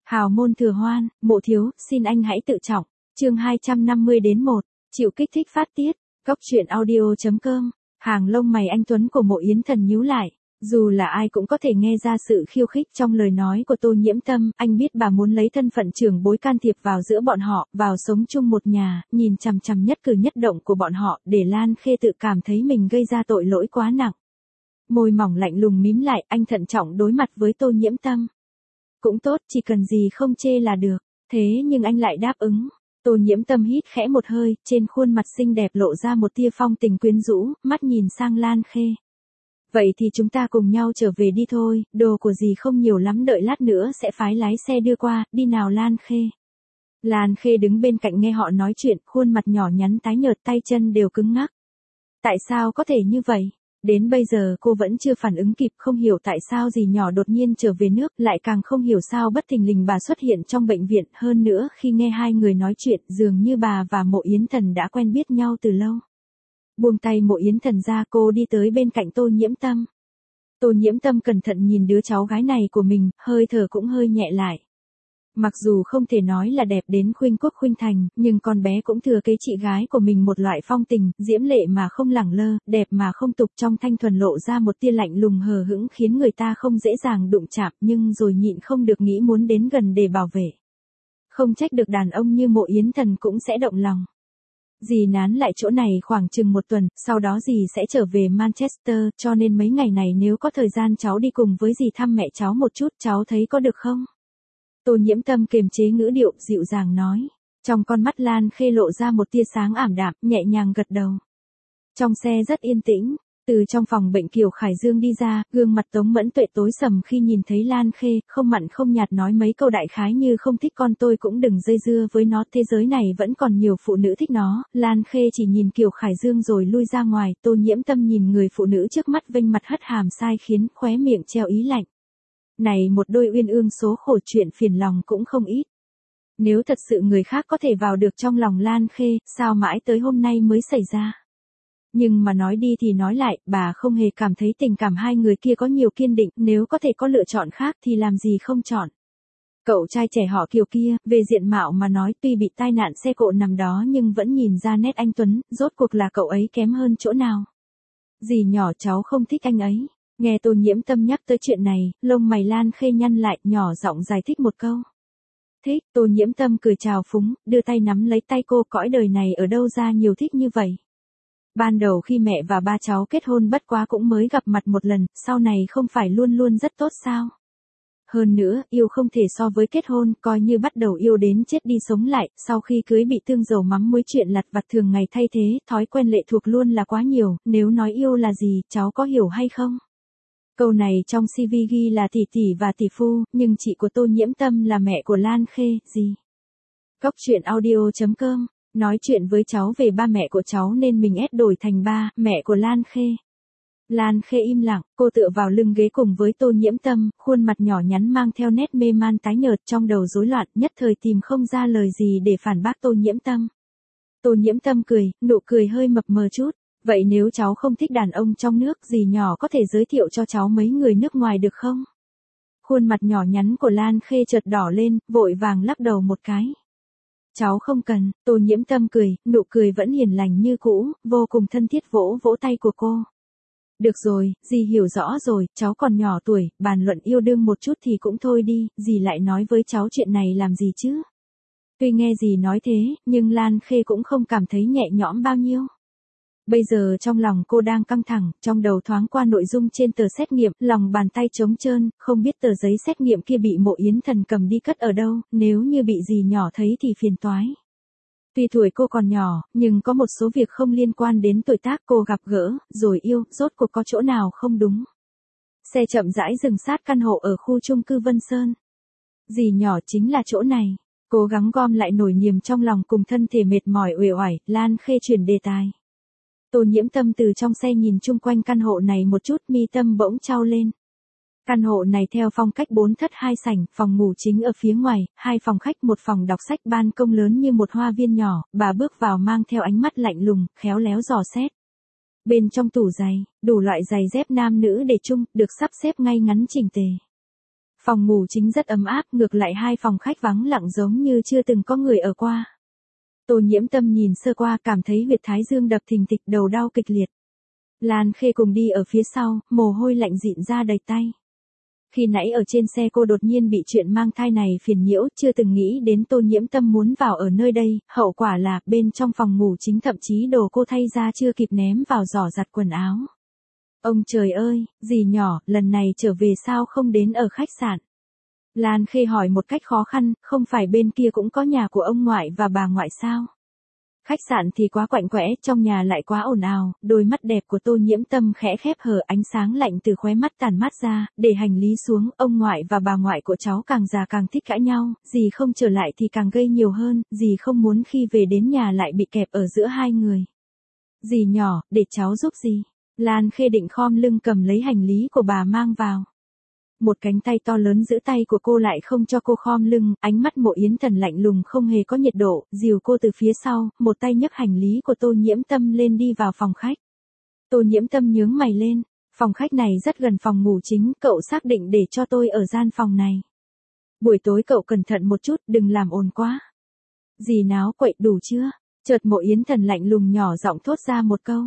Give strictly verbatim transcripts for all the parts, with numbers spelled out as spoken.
Hào môn thừa hoan, mộ thiếu, xin anh hãy tự trọng. Chương hai trăm năm mươi đến một, chịu kích thích phát tiết. Cốc truyện audio.com. Hàng lông mày anh Tuấn của Mộ Yến Thần nhíu lại. Dù là ai cũng có thể nghe ra sự khiêu khích trong lời nói của Tô Nhiễm Tâm, anh biết bà muốn lấy thân phận trưởng bối can thiệp vào giữa bọn họ, vào sống chung một nhà, nhìn chằm chằm nhất cử nhất động của bọn họ, để Lan Khê tự cảm thấy mình gây ra tội lỗi quá nặng. Môi mỏng lạnh lùng mím lại, anh thận trọng đối mặt với Tô Nhiễm Tâm. Cũng tốt, chỉ cần gì không chê là được. Thế nhưng anh lại đáp ứng. Tô Nhiễm Tâm hít khẽ một hơi, trên khuôn mặt xinh đẹp lộ ra một tia phong tình quyến rũ, mắt nhìn sang Lan Khê. Vậy thì chúng ta cùng nhau trở về đi thôi, đồ của dì không nhiều lắm, đợi lát nữa sẽ phái lái xe đưa qua, đi nào Lan Khê. Lan Khê đứng bên cạnh nghe họ nói chuyện, khuôn mặt nhỏ nhắn tái nhợt, tay chân đều cứng ngắc. Tại sao có thể như vậy? Đến bây giờ cô vẫn chưa phản ứng kịp, không hiểu tại sao dì nhỏ đột nhiên trở về nước, lại càng không hiểu sao bất thình lình bà xuất hiện trong bệnh viện, hơn nữa khi nghe hai người nói chuyện, dường như bà và Mộ Yến Thần đã quen biết nhau từ lâu. Buông tay Mộ Yến Thần ra, cô đi tới bên cạnh Tô Nhiễm Tâm. Tô Nhiễm Tâm cẩn thận nhìn đứa cháu gái này của mình, hơi thở cũng hơi nhẹ lại. Mặc dù không thể nói là đẹp đến khuynh quốc khuynh thành, nhưng con bé cũng thừa kế chị gái của mình một loại phong tình, diễm lệ mà không lẳng lơ, đẹp mà không tục, trong thanh thuần lộ ra một tia lạnh lùng hờ hững khiến người ta không dễ dàng đụng chạm, nhưng rồi nhịn không được nghĩ muốn đến gần để bảo vệ. Không trách được đàn ông như Mộ Yến Thần cũng sẽ động lòng. Dì nán lại chỗ này khoảng chừng một tuần, sau đó dì sẽ trở về Manchester, cho nên mấy ngày này nếu có thời gian cháu đi cùng với dì thăm mẹ cháu một chút, cháu thấy có được không? Tô Nhiễm Tâm kiềm chế ngữ điệu, dịu dàng nói. Trong con mắt Lan Khê lộ ra một tia sáng ảm đạm, nhẹ nhàng gật đầu. Trong xe rất yên tĩnh, từ trong phòng bệnh Kiều Khải Dương đi ra, gương mặt Tống Mẫn Tuệ tối sầm khi nhìn thấy Lan Khê, không mặn không nhạt nói mấy câu đại khái như không thích con tôi cũng đừng dây dưa với nó, thế giới này vẫn còn nhiều phụ nữ thích nó. Lan Khê chỉ nhìn Kiều Khải Dương rồi lui ra ngoài, Tô Nhiễm Tâm nhìn người phụ nữ trước mắt vênh mặt hất hàm sai khiến, khóe miệng treo ý lạnh. Này một đôi uyên ương số khổ, chuyện phiền lòng cũng không ít. Nếu thật sự người khác có thể vào được trong lòng Lan Khê, sao mãi tới hôm nay mới xảy ra? Nhưng mà nói đi thì nói lại, bà không hề cảm thấy tình cảm hai người kia có nhiều kiên định, nếu có thể có lựa chọn khác thì làm gì không chọn. Cậu trai trẻ họ Kiều kia, về diện mạo mà nói tuy bị tai nạn xe cộ nằm đó nhưng vẫn nhìn ra nét anh tuấn, rốt cuộc là cậu ấy kém hơn chỗ nào? Dì nhỏ cháu không thích anh ấy. Nghe Tô Nhiễm Tâm nhắc tới chuyện này, lông mày Lan Khê nhăn lại, nhỏ giọng giải thích một câu. Thích, Tô Nhiễm Tâm cười chào phúng, đưa tay nắm lấy tay cô, cõi đời này ở đâu ra nhiều thích như vậy. Ban đầu khi mẹ và ba cháu kết hôn bất quá cũng mới gặp mặt một lần, sau này không phải luôn luôn rất tốt sao? Hơn nữa, yêu không thể so với kết hôn, coi như bắt đầu yêu đến chết đi sống lại, sau khi cưới bị tương dầu mắm muối chuyện lặt vặt thường ngày thay thế, thói quen lệ thuộc luôn là quá nhiều, nếu nói yêu là gì, cháu có hiểu hay không? Câu này trong xê vê ghi là tỷ tỷ và tỷ phu, nhưng chị của Tô Nhiễm Tâm là mẹ của Lan Khê, gì? Cốc truyện audio.com, nói chuyện với cháu về ba mẹ của cháu nên mình ép đổi thành ba, mẹ của Lan Khê. Lan Khê im lặng, cô tựa vào lưng ghế cùng với Tô Nhiễm Tâm, khuôn mặt nhỏ nhắn mang theo nét mê man tái nhợt, trong đầu rối loạn, nhất thời tìm không ra lời gì để phản bác Tô Nhiễm Tâm. Tô Nhiễm Tâm cười, nụ cười hơi mập mờ chút. Vậy nếu cháu không thích đàn ông trong nước, dì nhỏ có thể giới thiệu cho cháu mấy người nước ngoài được không? Khuôn mặt nhỏ nhắn của Lan Khê chợt đỏ lên, vội vàng lắc đầu một cái. Cháu không cần, Tô Nhiễm Tâm cười, nụ cười vẫn hiền lành như cũ, vô cùng thân thiết vỗ vỗ tay của cô. Được rồi, dì hiểu rõ rồi, cháu còn nhỏ tuổi, bàn luận yêu đương một chút thì cũng thôi đi, dì lại nói với cháu chuyện này làm gì chứ? Tuy nghe dì nói thế, nhưng Lan Khê cũng không cảm thấy nhẹ nhõm bao nhiêu. Bây giờ trong lòng cô đang căng thẳng, trong đầu thoáng qua nội dung trên tờ xét nghiệm, lòng bàn tay trống trơn, không biết tờ giấy xét nghiệm kia bị Mộ Yến Thần cầm đi cất ở đâu, nếu như bị dì nhỏ thấy thì phiền toái. Tuy tuổi cô còn nhỏ, nhưng có một số việc không liên quan đến tuổi tác cô gặp gỡ, rồi yêu, rốt cuộc có chỗ nào không đúng. Xe chậm rãi dừng sát căn hộ ở khu chung cư Vân Sơn. Dì nhỏ chính là chỗ này. Cố gắng gom lại nỗi niềm trong lòng cùng thân thể mệt mỏi uể oải, Lan Khê chuyển đề tài. Tô Nhiễm Tâm từ trong xe nhìn chung quanh căn hộ này một chút, mi tâm bỗng chau lên. Căn hộ này theo phong cách bốn thất hai sảnh, phòng ngủ chính ở phía ngoài, hai phòng khách một phòng đọc sách, ban công lớn như một hoa viên nhỏ, bà bước vào mang theo ánh mắt lạnh lùng, khéo léo dò xét. Bên trong tủ giày, đủ loại giày dép nam nữ để chung, được sắp xếp ngay ngắn chỉnh tề. Phòng ngủ chính rất ấm áp, ngược lại hai phòng khách vắng lặng giống như chưa từng có người ở qua. Tô Nhiễm Tâm nhìn sơ qua cảm thấy huyệt thái dương đập thình thịch, đầu đau kịch liệt. Lan Khê cùng đi ở phía sau, mồ hôi lạnh dịn ra đầy tay. Khi nãy ở trên xe cô đột nhiên bị chuyện mang thai này phiền nhiễu, chưa từng nghĩ đến Tô Nhiễm Tâm muốn vào ở nơi đây, hậu quả là bên trong phòng ngủ chính thậm chí đồ cô thay ra chưa kịp ném vào giỏ giặt quần áo. Ông trời ơi, dì nhỏ, lần này trở về sao không đến ở khách sạn? Lan Khê hỏi một cách khó khăn, không phải bên kia cũng có nhà của ông ngoại và bà ngoại sao? Khách sạn thì quá quạnh quẽ, trong nhà lại quá ồn ào, đôi mắt đẹp của Tô Nhiễm Tâm khẽ khép hờ, ánh sáng lạnh từ khóe mắt tàn mát ra, để hành lý xuống, ông ngoại và bà ngoại của cháu càng già càng thích cãi nhau, dì không trở lại thì càng gây nhiều hơn, dì không muốn khi về đến nhà lại bị kẹp ở giữa hai người. Dì nhỏ, để cháu giúp dì. Lan Khê định khom lưng cầm lấy hành lý của bà mang vào. Một cánh tay to lớn giữ tay của cô lại không cho cô khom lưng, ánh mắt Mộ Yến Thần lạnh lùng không hề có nhiệt độ, dìu cô từ phía sau, một tay nhấc hành lý của Tô Nhiễm Tâm lên đi vào phòng khách. Tô Nhiễm Tâm nhướng mày lên, phòng khách này rất gần phòng ngủ chính, cậu xác định để cho tôi ở gian phòng này. Buổi tối cậu cẩn thận một chút, đừng làm ồn quá. Dì náo quậy đủ chưa? Chợt Mộ Yến Thần lạnh lùng nhỏ giọng thốt ra một câu.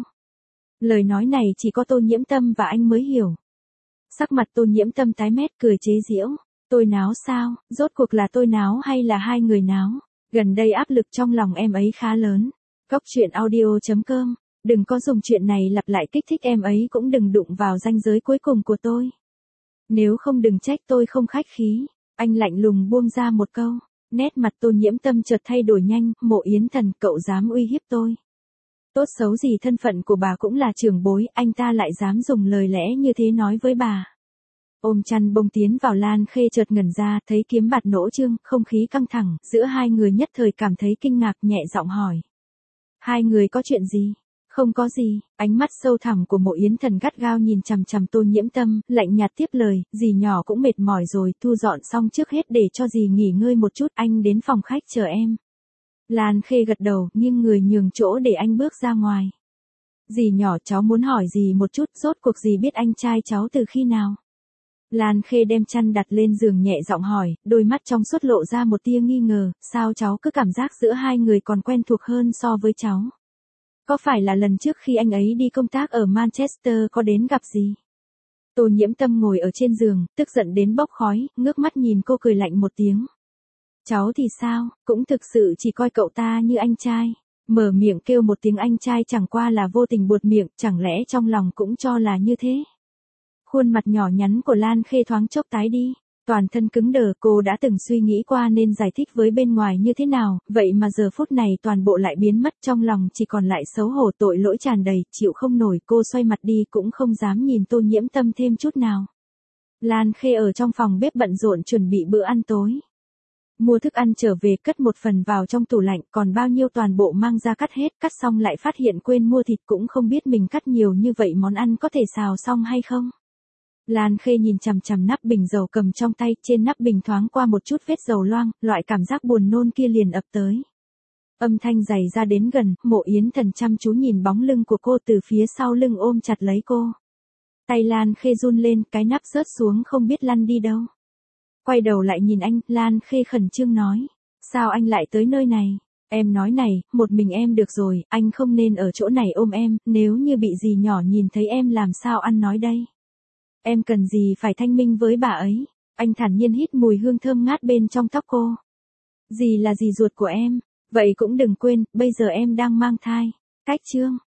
Lời nói này chỉ có Tô Nhiễm Tâm và anh mới hiểu. Sắc mặt Tô Nhiễm Tâm tái mét cười chế giễu. Tôi náo sao, rốt cuộc là tôi náo hay là hai người náo? Gần đây áp lực trong lòng em ấy khá lớn. Góc chuyện audio chấm com. Đừng có dùng chuyện này lặp lại kích thích em ấy, cũng đừng đụng vào ranh giới cuối cùng của tôi. Nếu không đừng trách tôi không khách khí. Anh lạnh lùng buông ra một câu. Nét mặt Tô Nhiễm Tâm chợt thay đổi nhanh. Mộ Yến Thần, cậu dám uy hiếp tôi? Tốt xấu gì thân phận của bà cũng là trưởng bối, anh ta lại dám dùng lời lẽ như thế nói với bà. Ôm chăn bông tiến vào. Lan Khê chợt ngẩn ra, thấy kiếm bạt nỗ trương, không khí căng thẳng, giữa hai người nhất thời cảm thấy kinh ngạc, nhẹ giọng hỏi. Hai người có chuyện gì? Không có gì, ánh mắt sâu thẳm của Mộ Yến Thần gắt gao nhìn chằm chằm Tô Nhiễm Tâm, lạnh nhạt tiếp lời, dì nhỏ cũng mệt mỏi rồi, thu dọn xong trước hết để cho dì nghỉ ngơi một chút, anh đến phòng khách chờ em. Lan Khê gật đầu, nhưng người nhường chỗ để anh bước ra ngoài. Dì nhỏ, cháu muốn hỏi dì một chút, rốt cuộc dì biết anh trai cháu từ khi nào? Lan Khê đem chăn đặt lên giường nhẹ giọng hỏi, đôi mắt trong suốt lộ ra một tia nghi ngờ, sao cháu cứ cảm giác giữa hai người còn quen thuộc hơn so với cháu? Có phải là lần trước khi anh ấy đi công tác ở Manchester có đến gặp gì? Tô Nhiễm Tâm ngồi ở trên giường, tức giận đến bốc khói, ngước mắt nhìn cô cười lạnh một tiếng. Cháu thì sao, cũng thực sự chỉ coi cậu ta như anh trai. Mở miệng kêu một tiếng anh trai chẳng qua là vô tình buột miệng, chẳng lẽ trong lòng cũng cho là như thế? Khuôn mặt nhỏ nhắn của Lan Khê thoáng chốc tái đi, toàn thân cứng đờ, cô đã từng suy nghĩ qua nên giải thích với bên ngoài như thế nào, vậy mà giờ phút này toàn bộ lại biến mất, trong lòng chỉ còn lại xấu hổ tội lỗi tràn đầy, chịu không nổi, cô xoay mặt đi cũng không dám nhìn Tô Nhiễm Tâm thêm chút nào. Lan Khê ở trong phòng bếp bận rộn chuẩn bị bữa ăn tối. Mua thức ăn trở về cất một phần vào trong tủ lạnh, còn bao nhiêu toàn bộ mang ra cắt hết, cắt xong lại phát hiện quên mua thịt, cũng không biết mình cắt nhiều như vậy món ăn có thể xào xong hay không. Lan Khê nhìn chằm chằm nắp bình dầu cầm trong tay, trên nắp bình thoáng qua một chút vết dầu loang, loại cảm giác buồn nôn kia liền ập tới. Âm thanh dày ra đến gần, Mộ Yến Thần chăm chú nhìn bóng lưng của cô từ phía sau lưng ôm chặt lấy cô. Tay Lan Khê run lên, cái nắp rớt xuống không biết lăn đi đâu. Quay đầu lại nhìn anh, Lan Khê khẩn trương nói. Sao anh lại tới nơi này? Em nói này, một mình em được rồi, anh không nên ở chỗ này ôm em, nếu như bị dì nhỏ nhìn thấy em làm sao ăn nói đây? Em cần gì phải thanh minh với bà ấy? Anh thản nhiên hít mùi hương thơm ngát bên trong tóc cô. Dì là dì ruột của em, vậy cũng đừng quên, bây giờ em đang mang thai. Cách chương.